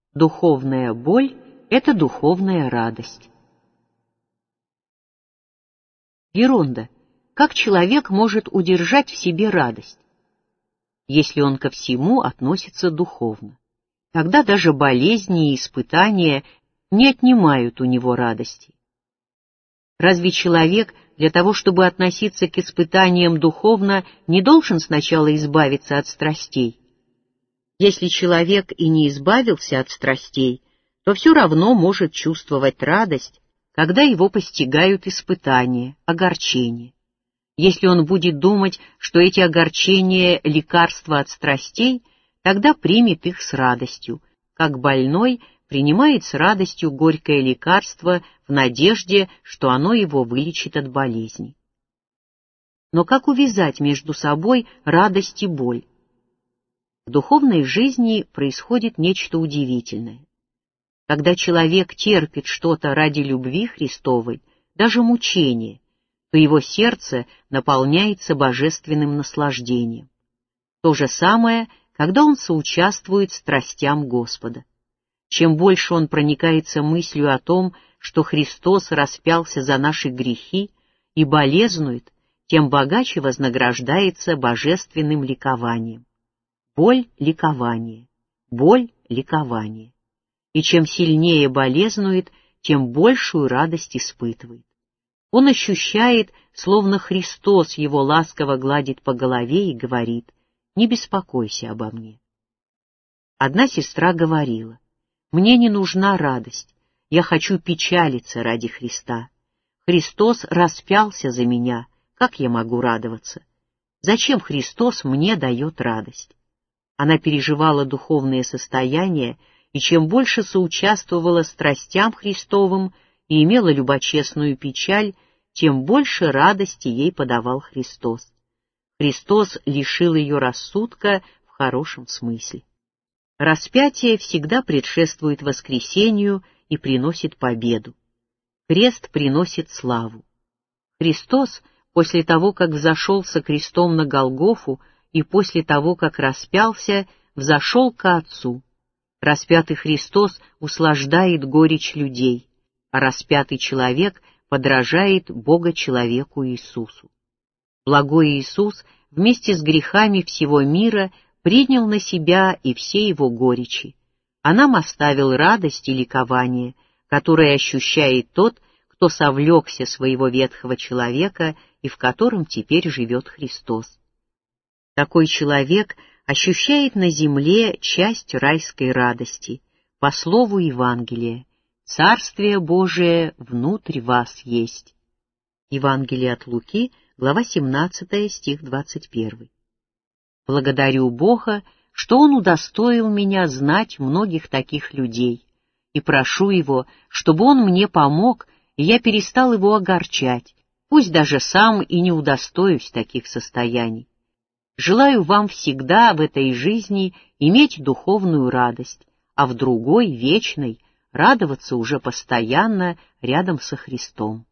Духовная боль — это духовная радость. Геронда. Как человек может удержать в себе радость, если он ко всему относится духовно? Тогда даже болезни и испытания не отнимают у него радости. Разве человек для того, чтобы относиться к испытаниям духовно, не должен сначала избавиться от страстей? Если человек и не избавился от страстей, то все равно может чувствовать радость, когда его постигают испытания, огорчения. Если он будет думать, что эти огорчения — лекарство от страстей, тогда примет их с радостью, как больной принимает с радостью горькое лекарство в надежде, что оно его вылечит от болезни. Но как увязать между собой радость и боль? В духовной жизни происходит нечто удивительное. Когда человек терпит что-то ради любви Христовой, даже мучение, то его сердце наполняется божественным наслаждением. То же самое, когда он соучаствует страстям Господа. Чем больше он проникается мыслью о том, что Христос распялся за наши грехи и болезнует, тем богаче вознаграждается божественным ликованием. Боль — ликование, боль — ликование. И чем сильнее болезнует, тем большую радость испытывает. Он ощущает, словно Христос его ласково гладит по голове и говорит: «Не беспокойся обо мне». Одна сестра говорила: «Мне не нужна радость, я хочу печалиться ради Христа. Христос распялся за меня, как я могу радоваться? Зачем Христос мне дает радость?» Она переживала духовное состояние, и чем больше соучаствовала страстям Христовым и имела любочестную печаль, тем больше радости ей подавал Христос. Христос лишил ее рассудка в хорошем смысле. Распятие всегда предшествует воскресению и приносит победу. Крест приносит славу. Христос, после того, как взошел со крестом на Голгофу и после того, как распялся, взошел ко Отцу. Распятый Христос услаждает горечь людей, а распятый человек подражает Бога-человеку Иисусу. Благой Иисус вместе с грехами всего мира принял на себя и все его горечи, а нам оставил радость и ликование, которое ощущает тот, кто совлекся своего ветхого человека и в котором теперь живет Христос. Такой человек ощущает на земле часть райской радости, по слову Евангелия: «Царствие Божие внутрь вас есть». Евангелие от Луки, глава 17, стих 21. Благодарю Бога, что Он удостоил меня знать многих таких людей, и прошу Его, чтобы Он мне помог, и я перестал его огорчать, пусть даже сам и не удостоюсь таких состояний. Желаю вам всегда в этой жизни иметь духовную радость, а в другой, вечной, радоваться уже постоянно рядом со Христом.